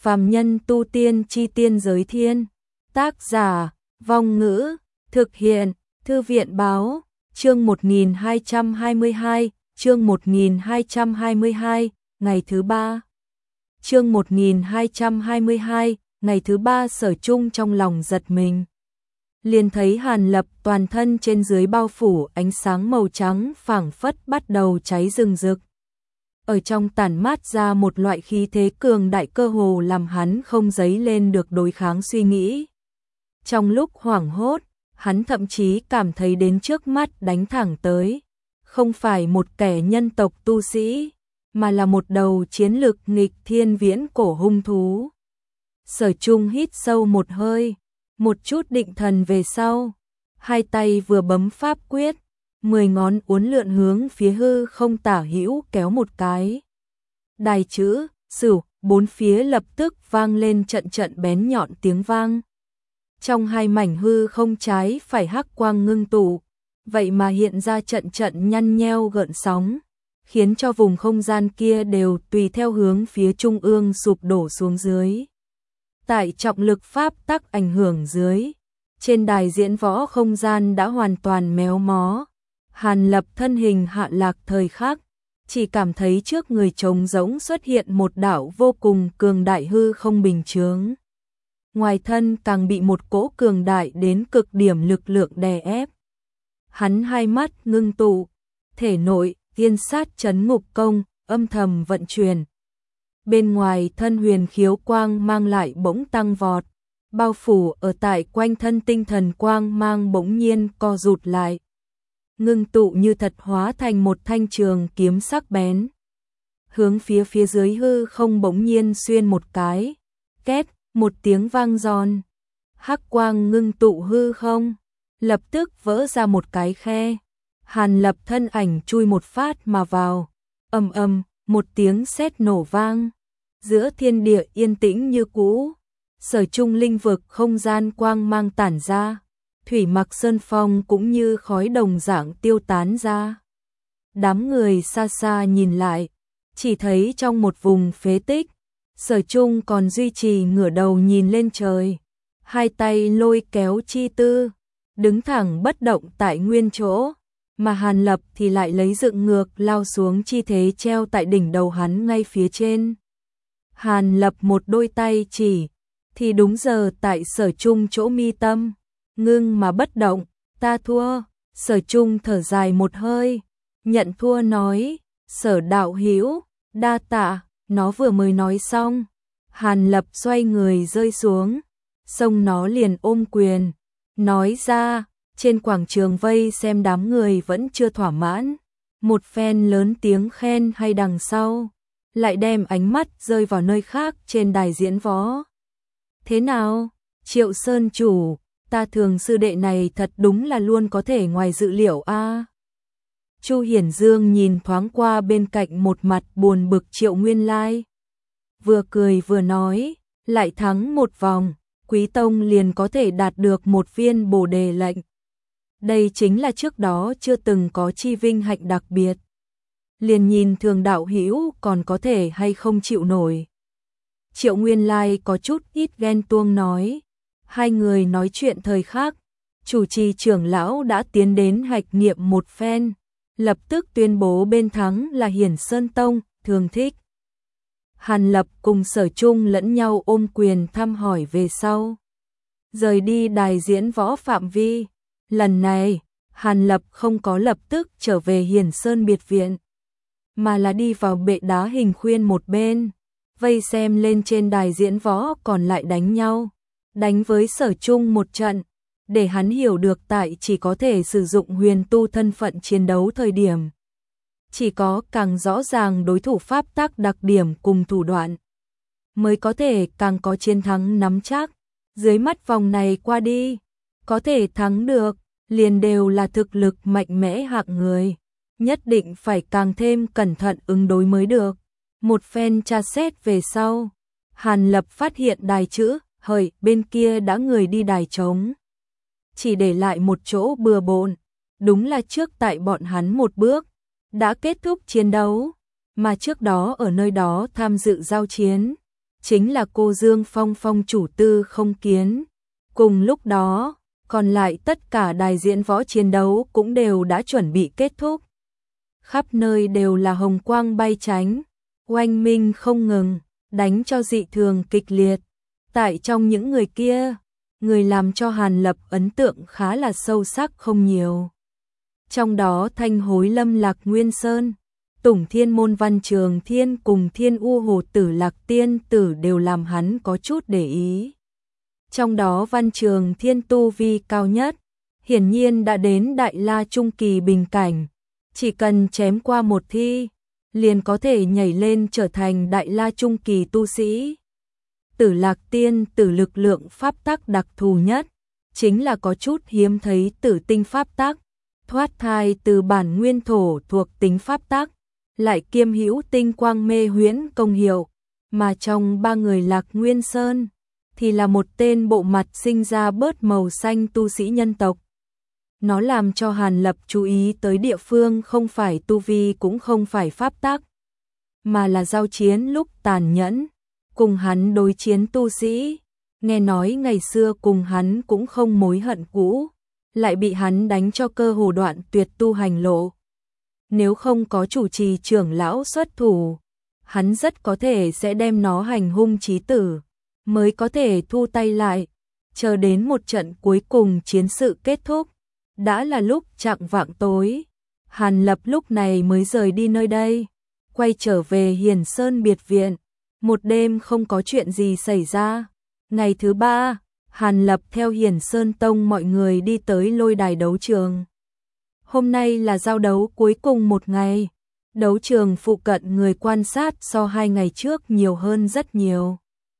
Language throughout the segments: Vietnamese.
Phàm nhân tu tiên chi tiên giới thiên. Tác giả, Vong Ngữ, thực hiện, Thư viện Báo, chương 1222, chương 1222, ngày thứ 3. Chương 1222, ngày thứ 3 Sở Chung trong lòng giật mình. Liền thấy Hàn Lập toàn thân trên dưới bao phủ ánh sáng màu trắng phảng phất bắt đầu cháy rừng rực. Ở trong tản mát ra một loại khí thế cường đại cơ hồ làm hắn không dấy lên được đối kháng suy nghĩ. Trong lúc hoảng hốt, hắn thậm chí cảm thấy đến trước mắt đánh thẳng tới, không phải một kẻ nhân tộc tu sĩ, mà là một đầu chiến lực nghịch thiên viễn cổ hung thú. Sở Chung hít sâu một hơi, một chút định thần về sau, hai tay vừa bấm pháp quyết, 10 ngón uốn lượn hướng phía hư không tả hữu kéo một cái. Đài chữ, Sửu, bốn phía lập tức vang lên trận trận bén nhọn tiếng vang. Trong hai mảnh hư không trái phải hắc quang ngưng tụ, vậy mà hiện ra trận trận nhăn nheo gợn sóng, khiến cho vùng không gian kia đều tùy theo hướng phía trung ương sụp đổ xuống dưới. Tại trọng lực pháp tắc ảnh hưởng dưới, trên đài diễn võ không gian đã hoàn toàn méo mó. Hàn Lập thân hình hạ lạc thời khắc, chỉ cảm thấy trước người trống rỗng xuất hiện một đạo vô cùng cường đại hư không bình chướng. Ngoài thân càng bị một cỗ cường đại đến cực điểm lực lượng đè ép. Hắn hai mắt ngưng tụ, thể nội thiên sát chấn ngục công âm thầm vận chuyển. Bên ngoài thân huyền khiếu quang mang lại bỗng tăng vọt, bao phủ ở tại quanh thân tinh thần quang mang bỗng nhiên co rụt lại. Ngưng tụ như thật hóa thành một thanh trường kiếm sắc bén. Hướng phía dưới hư không bỗng nhiên xuyên một cái, két, một tiếng vang giòn. Hắc quang ngưng tụ hư không, lập tức vỡ ra một cái khe. Hàn Lập thân ảnh chui một phát mà vào, ầm ầm, một tiếng sét nổ vang. Giữa thiên địa yên tĩnh như cũ, Sở Chung linh vực không gian quang mang tản ra. Thủy Mặc Sơn Phong cũng như khói đồng dạng tiêu tán ra. Đám người xa xa nhìn lại, chỉ thấy trong một vùng phế tích, Sở Chung còn duy trì ngửa đầu nhìn lên trời, hai tay lôi kéo chi tư, đứng thẳng bất động tại nguyên chỗ, mà Hàn Lập thì lại lấy dựng ngược lao xuống chi thế treo tại đỉnh đầu hắn ngay phía trên. Hàn Lập một đôi tay chỉ, thì đúng giờ tại Sở Chung chỗ mi tâm. Ngưng mà bất động, ta thua. Sở Chung thở dài một hơi, nhận thua nói, Sở đạo hữu, đa tạ. Nó vừa mới nói xong, Hàn Lập xoay người rơi xuống, xông nó liền ôm quyền, nói ra. Trên quảng trường vây xem đám người vẫn chưa thỏa mãn, một phen lớn tiếng khen hay đằng sau, lại đem ánh mắt rơi vào nơi khác trên đài diễn võ. Thế nào, Triệu Sơn chủ, ta thường sư đệ này thật đúng là luôn có thể ngoài dự liệu a. Chu Hiển Dương nhìn thoáng qua bên cạnh một mặt buồn bực Triệu Nguyên Lai. Vừa cười vừa nói, lại thắng một vòng, Quý Tông liền có thể đạt được một viên Bồ Đề lệnh. Đây chính là trước đó chưa từng có chi vinh hạnh đặc biệt. Liền nhìn thường đạo hữu còn có thể hay không chịu nổi. Triệu Nguyên Lai có chút ít ghen tuông nói. Hai người nói chuyện thời khác, chủ trì trưởng lão đã tiến đến hạch nghiệm một phen, lập tức tuyên bố bên thắng là Hiển Sơn Tông, Thường Thích. Hàn Lập cùng Sở Chung lẫn nhau ôm quyền thăm hỏi về sau. Rời đi đài diễn võ phạm vi, lần này, Hàn Lập không có lập tức trở về Hiển Sơn biệt viện, mà là đi vào bệ đá hình khuyên một bên, vây xem lên trên đài diễn võ còn lại đánh nhau. Đánh với Sở Chung một trận, để hắn hiểu được tại chỉ có thể sử dụng huyền tu thân phận chiến đấu thời điểm. Chỉ có càng rõ ràng đối thủ pháp tắc đặc điểm cùng thủ đoạn, mới có thể càng có chiến thắng nắm chắc. Dưới mắt vòng này qua đi, có thể thắng được, liền đều là thực lực mạnh mẽ hạng người. Nhất định phải càng thêm cẩn thận ứng đối mới được. Một phen tra xét về sau, Hàn Lập phát hiện đài chữ hời bên kia đã người đi đài trống, chỉ để lại một chỗ bừa bộn. Đúng là trước tại bọn hắn một bước đã kết thúc chiến đấu, mà trước đó ở nơi đó tham dự giao chiến chính là cô Dương Phong Phong chủ Tư Không Kiến. Cùng lúc đó, còn lại tất cả đài diễn võ chiến đấu cũng đều đã chuẩn bị kết thúc. Khắp nơi đều là hồng quang bay tránh, oanh minh không ngừng, đánh cho dị thường kịch liệt. Tại trong những người kia, người làm cho Hàn Lập ấn tượng khá là sâu sắc không nhiều. Trong đó Thanh Hối Lâm Lạc Nguyên Sơn, Tùng Thiên Môn Văn Trường Thiên cùng Thiên U Hồ Tử Lạc Tiên Tử đều làm hắn có chút để ý. Trong đó Văn Trường Thiên tu vi cao nhất, hiển nhiên đã đến Đại La Trung Kỳ bình cảnh. Chỉ cần chém qua một thi, liền có thể nhảy lên trở thành Đại La Trung Kỳ tu sĩ. Tử Lạc Tiên Tử lực lượng pháp tắc đặc thù nhất, chính là có chút hiếm thấy tử tinh pháp tắc, thoát thai từ bản nguyên thổ thuộc tính pháp tắc, lại kiêm hữu tinh quang mê huyễn công hiệu, mà trong ba người Lạc Nguyên Sơn thì là một tên bộ mặt sinh ra bớt màu xanh tu sĩ nhân tộc. Nó làm cho Hàn Lập chú ý tới địa phương không phải tu vi cũng không phải pháp tắc, mà là giao chiến lúc tàn nhẫn, cùng hắn đối chiến tu sĩ, nghe nói ngày xưa cùng hắn cũng không mối hận cũ, lại bị hắn đánh cho cơ hồ đoạn tuyệt tu hành lộ. Nếu không có chủ trì trưởng lão xuất thủ, hắn rất có thể sẽ đem nó hành hung chí tử, mới có thể thu tay lại, chờ đến một trận cuối cùng chiến sự kết thúc. Đã là lúc chạng vạng tối, Hàn Lập lúc này mới rời đi nơi đây, quay trở về Hiền Sơn biệt viện. Một đêm không có chuyện gì xảy ra. Ngày thứ ba, Hàn Lập theo Hiền Sơn Tông mọi người đi tới lôi đài đấu trường. Hôm nay là giao đấu cuối cùng một ngày. Đấu trường phụ cận người quan sát so 2 ngày trước nhiều hơn rất nhiều.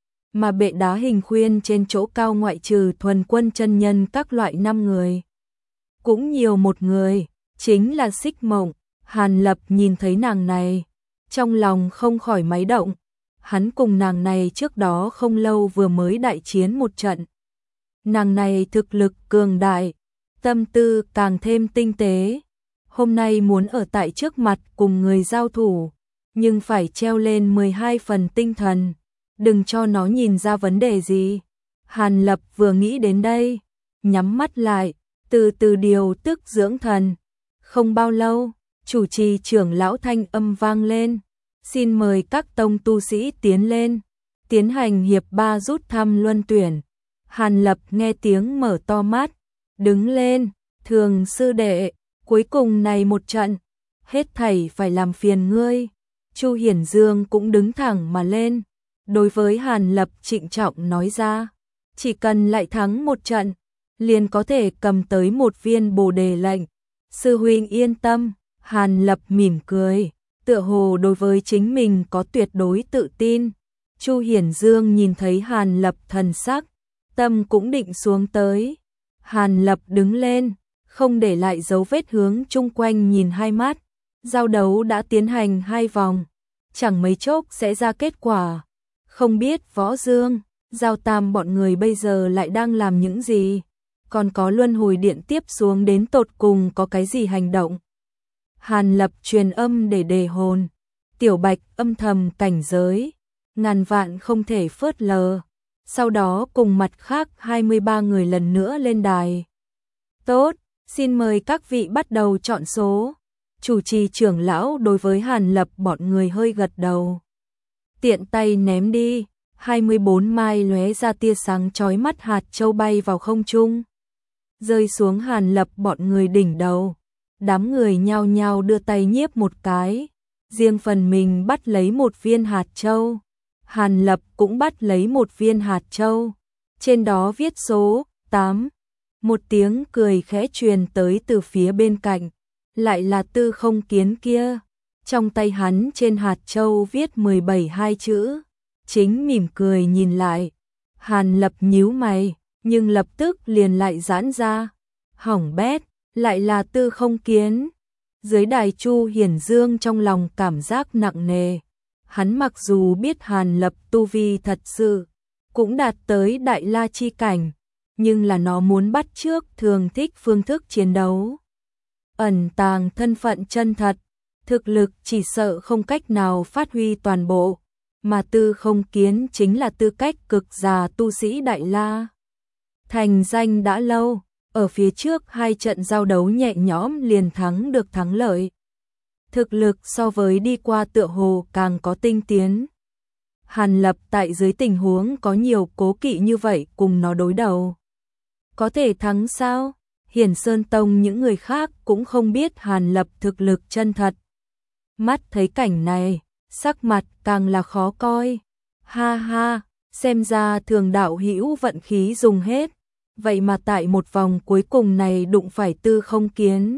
Mà bệ đá hình khuyên trên chỗ cao ngoại trừ thuần quân chân nhân các loại 5 người. Cũng nhiều một người, chính là Xích Mộng. Hàn Lập nhìn thấy nàng này, trong lòng không khỏi máy động. Hắn cùng nàng này trước đó không lâu vừa mới đại chiến một trận. Nàng này thực lực cường đại, tâm tư càng thêm tinh tế. Hôm nay muốn ở tại trước mặt cùng người giao thủ, nhưng phải treo lên 12 phần tinh thần, đừng cho nó nhìn ra vấn đề gì. Hàn Lập vừa nghĩ đến đây, nhắm mắt lại, từ từ điều tức dưỡng thần. Không bao lâu, chủ trì trưởng lão thanh âm vang lên. Xin mời các tông tu sĩ tiến lên, tiến hành hiệp 3 rút thăm luân tuyển. Hàn Lập nghe tiếng mở to mắt, đứng lên, Thường sư đệ, cuối cùng này một trận, hết thảy phải làm phiền ngươi. Chu Hiển Dương cũng đứng thẳng mà lên, đối với Hàn Lập trịnh trọng nói ra, chỉ cần lại thắng một trận, liền có thể cầm tới một viên Bồ Đề lệnh. Sư huynh yên tâm. Hàn Lập mỉm cười, tựa hồ đối với chính mình có tuyệt đối tự tin. Chu Hiển Dương nhìn thấy Hàn Lập thần sắc, tâm cũng định xuống tới. Hàn Lập đứng lên, không để lại dấu vết, hướng chung quanh nhìn hai mắt. Giao đấu đã tiến hành 2 vòng, chẳng mấy chốc sẽ ra kết quả. Không biết Võ Dương, Giao Tam bọn người bây giờ lại đang làm những gì, còn có luân hồi điện tiếp xuống đến tột cùng có cái gì hành động. Hàn Lập truyền âm để đề hồn, Tiểu Bạch âm thầm cảnh giới, ngàn vạn không thể phớt lờ. Sau đó cùng mặt khác 23 người lần nữa lên đài. Tốt, xin mời các vị bắt đầu chọn số. Chủ trì trưởng lão đối với Hàn Lập bọn người hơi gật đầu. Tiện tay ném đi, 24 mai lóe ra tia sáng chói mắt hạt châu bay vào không trung, rơi xuống Hàn Lập bọn người đỉnh đầu. Đám người nhao nhao đưa tay nhiếp một cái, riêng phần mình bắt lấy một viên hạt châu. Hàn Lập cũng bắt lấy một viên hạt châu, trên đó viết số 8. Một tiếng cười khẽ truyền tới từ phía bên cạnh, lại là Tư Không Kiến kia. Trong tay hắn trên hạt châu viết 17 hai chữ, chính mỉm cười nhìn lại. Hàn Lập nhíu mày, nhưng lập tức liền lại giãn ra. Hỏng bét, lại là Tư Không Kiến. Dưới đài Chu Hiển Dương trong lòng cảm giác nặng nề. Hắn mặc dù biết Hàn Lập tu vi thật sự cũng đạt tới Đại La chi cảnh, nhưng là nó muốn bắt chước thường thích phương thức chiến đấu, ẩn tàng thân phận chân thật, thực lực chỉ sợ không cách nào phát huy toàn bộ. mà Tư Không Kiến chính là tư cách cực già tu sĩ Đại La. Thành danh đã lâu, ở phía trước 2 trận giao đấu nhẹ nhõm liền thắng được thắng lợi. Thực lực so với đi qua tựa hồ càng có tinh tiến. Hàn Lập tại dưới tình huống có nhiều cố kỵ như vậy cùng nó đối đầu. Có thể thắng sao? Hiển Sơn Tông những người khác cũng không biết Hàn Lập thực lực chân thật. Mắt thấy cảnh này, sắc mặt càng là khó coi. Ha ha, xem ra Thường đạo hữu vận khí dùng hết. Vậy mà tại một vòng cuối cùng này đụng phải Tư Không Kiến.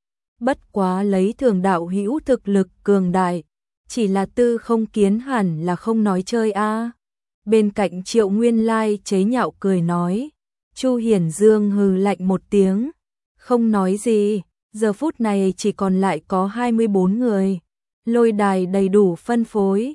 Bất quá lấy Thường đạo hữu thực lực cường đại, chỉ là Tư Không Kiến hẳn là không nói chơi a. Bên cạnh Triệu Nguyên Lai chế nhạo cười nói. Chu Hiển Dương hừ lạnh một tiếng, không nói gì. Giờ phút này chỉ còn lại có 24 người. Lôi đài đầy đủ phân phối,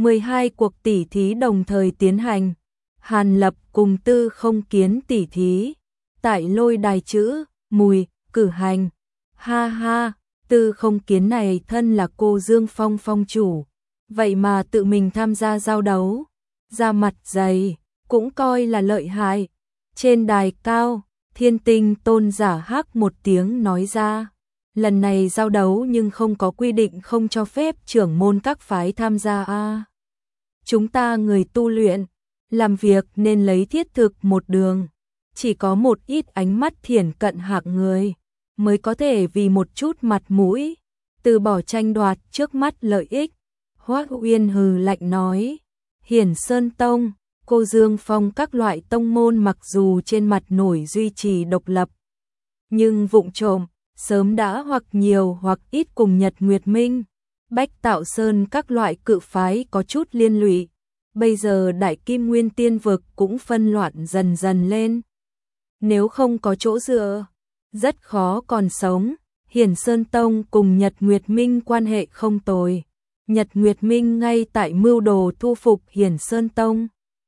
12 cuộc tỉ thí đồng thời tiến hành. Hàn Lập cùng Tư Không Kiến tỉ thí tại lôi đài chữ Mùi cử hành. Ha ha, Tư Không Kiến này thân là cô Dương Phong phong chủ, vậy mà tự mình tham gia giao đấu, ra mặt dày, cũng coi là lợi hại. Trên đài cao, Thiên Tinh Tôn giả hắc một tiếng nói ra. Lần này giao đấu nhưng không có quy định không cho phép trưởng môn các phái tham gia a. Chúng ta người tu luyện, làm việc nên lấy thiết thực một đường. Chỉ có một ít ánh mắt thiển cận hạng người mới có thể vì một chút mặt mũi từ bỏ tranh đoạt trước mắt lợi ích. Hoắc Uyên hừ lạnh nói. Hiển Sơn Tông, Cô Dương Phong các loại tông môn mặc dù trên mặt nổi duy trì độc lập, nhưng vụng trộm sớm đã hoặc nhiều hoặc ít cùng Nhật Nguyệt Minh, Bách Tạo Sơn các loại cự phái có chút liên lụy. Bây giờ Đại Kim Nguyên Tiên vực cũng phân loạn dần dần lên. Nếu không có chỗ dựa, rất khó còn sống. Hiển Sơn Tông cùng Nhật Nguyệt Minh quan hệ không tồi. Nhật Nguyệt Minh ngay tại mưu đồ thu phục Hiển Sơn Tông,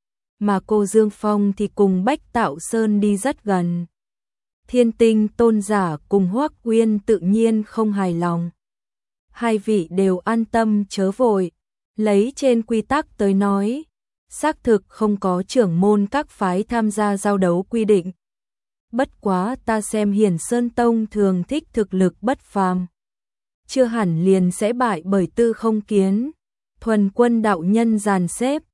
mà cô Dương Phong thì cùng Bách Tạo Sơn đi rất gần. Thiên Tinh Tôn giả cùng Hoắc Uyên tự nhiên không hài lòng. Hai vị đều an tâm chớ vội, lấy trên quy tắc tới nói, xác thực không có trưởng môn các phái tham gia giao đấu quy định. Bất quá ta xem Hiển Sơn Tông thường thích thực lực bất phàm, chưa hẳn liền sẽ bại bởi Tư Không Kiến. Thuần Quân đạo nhân dàn xếp.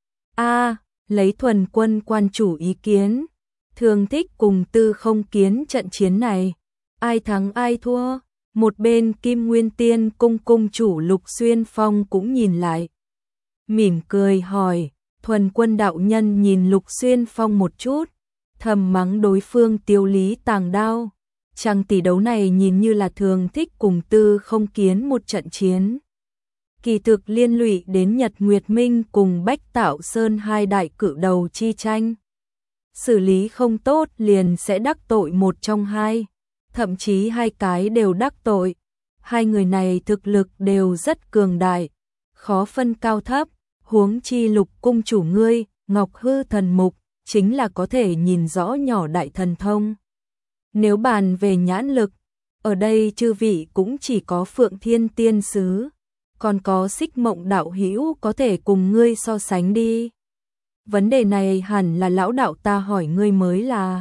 Lấy Thuần Quân quan chủ ý kiến, thường thích cùng Tư Không Kiến trận chiến này. Ai thắng ai thua? Một bên Kim Nguyên Tiên cung cung chủ Lục Xuyên Phong cũng nhìn lại, mỉm cười hỏi. Thuần Quân đạo nhân nhìn Lục Xuyên Phong một chút, thầm mắng đối phương tiêu lý tàng đao. Chàng tỷ đấu này nhìn như là thường thích cùng Tư Không Kiến một trận chiến, kỳ thực liên lụy đến Nhật Nguyệt Minh cùng Bách Tạo Sơn hai đại cự đầu chi tranh. Xử lý không tốt liền sẽ đắc tội một trong hai, thậm chí hai cái đều đắc tội. Hai người này thực lực đều rất cường đại, khó phân cao thấp, huống chi Lục cung chủ ngươi, Ngọc Hư thần mục, chính là có thể nhìn rõ nhỏ đại thần thông. Nếu bàn về nhãn lực, ở đây chư vị cũng chỉ có Phượng Thiên Tiên Sứ, còn có Xích Mộng đạo hữu có thể cùng ngươi so sánh đi. Vấn đề này hẳn là lão đạo ta hỏi ngươi mới là.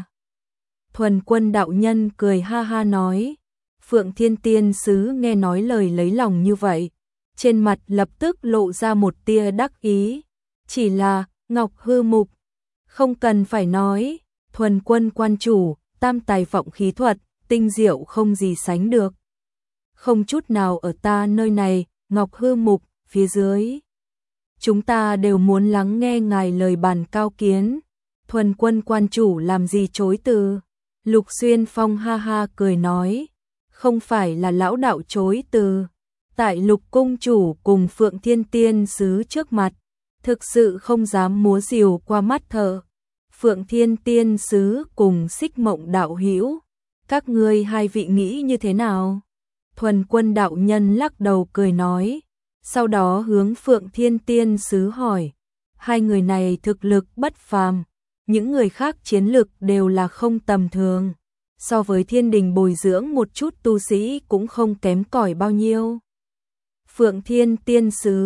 Thuần Quân đạo nhân cười ha ha nói. Phượng Thiên Tiên Sứ nghe nói lời lấy lòng như vậy, trên mặt lập tức lộ ra một tia đắc ý. Chỉ là, Ngọc Hư mục, không cần phải nói, Thuần Quân quan chủ, tam tài vọng khí thuật, tinh diệu không gì sánh được. Không chút nào ở ta nơi này, Ngọc Hư mục, phía dưới. Chúng ta đều muốn lắng nghe ngài lời bàn cao kiến. Thuần Quân quan chủ làm gì chối từ. Lục Xuyên Phong ha ha cười nói. Không phải là lão đạo chối từ. Tại Lục cung chủ cùng Phượng Thiên Tiên Sứ trước mặt, thực sự không dám múa rìu qua mắt thợ. Phượng Thiên Tiên Sứ cùng Xích Mộng đạo hữu, các ngươi hai vị nghĩ như thế nào? Thuần Quân đạo nhân lắc đầu cười nói, sau đó hướng Phượng Thiên Tiên Sứ hỏi. Hai người này thực lực bất phàm, những người khác chiến lực đều là không tầm thường, so với thiên đình bồi dưỡng một chút tu sĩ cũng không kém cỏi bao nhiêu. Phượng Thiên Tiên Sứ,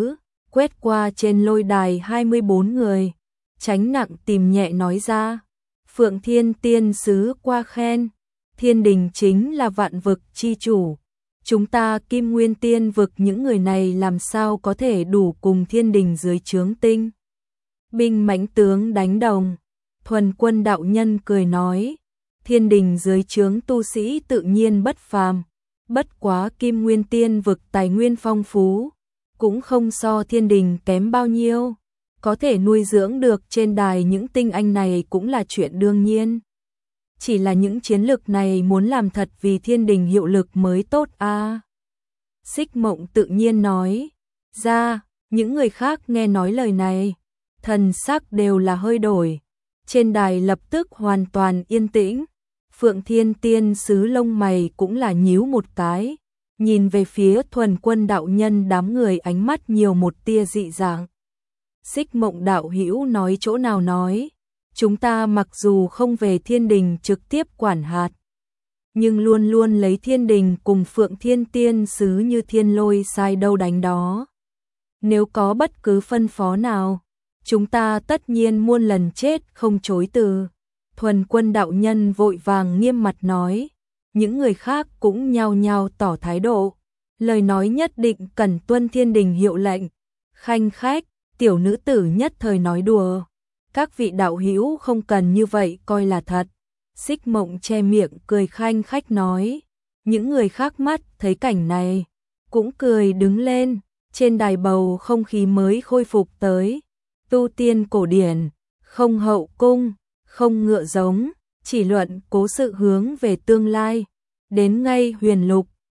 quét qua trên lôi đài 24 người, tránh nặng tìm nhẹ nói ra. Phượng Thiên Tiên Sứ qua khen, thiên đình chính là vạn vực chi chủ. Chúng ta Kim Nguyên Tiên vực những người này làm sao có thể đủ cùng thiên đình dưới trướng tinh binh mãnh tướng đánh đồng. Thuần Quân đạo nhân cười nói, thiên đình dưới trướng tu sĩ tự nhiên bất phàm, bất quá Kim Nguyên Tiên vực tài nguyên phong phú, cũng không so thiên đình kém bao nhiêu, có thể nuôi dưỡng được trên đài những tinh anh này cũng là chuyện đương nhiên. Chỉ là những chiến lực này muốn làm thật vì thiên đình hiệu lực mới tốt a. Xích Mộng tự nhiên nói ra, những người khác nghe nói lời này, thần sắc đều là hơi đổi. Trên đài lập tức hoàn toàn yên tĩnh, Phượng Thiên Tiên Sứ lông mày cũng là nhíu một cái, nhìn về phía Thuần Quân đạo nhân đám người ánh mắt nhiều một tia dị dạng. Xích Mộng đạo hữu nói chỗ nào nói, chúng ta mặc dù không về thiên đình trực tiếp quản hạt, nhưng luôn luôn lấy thiên đình cùng Phượng Thiên Tiên Sứ như thiên lôi sai đâu đánh đó. Nếu có bất cứ phân phó nào, chúng ta tất nhiên muôn lần chết không chối từ. Thuần Quân đạo nhân vội vàng nghiêm mặt nói, những người khác cũng nhao nhao tỏ thái độ, lời nói nhất định cần tuân thiên đình hiệu lệnh. Khanh khách, tiểu nữ tử nhất thời nói đùa, các vị đạo hữu không cần như vậy coi là thật. Xích Mộng che miệng cười khanh khách nói, những người khác mắt thấy cảnh này cũng cười đứng lên. Trên đài bầu không khí mới khôi phục tới, tu tiên cổ điển, không hậu cung, không ngựa giống, chỉ luận cố sự hướng về tương lai. Đến ngay huyền lục,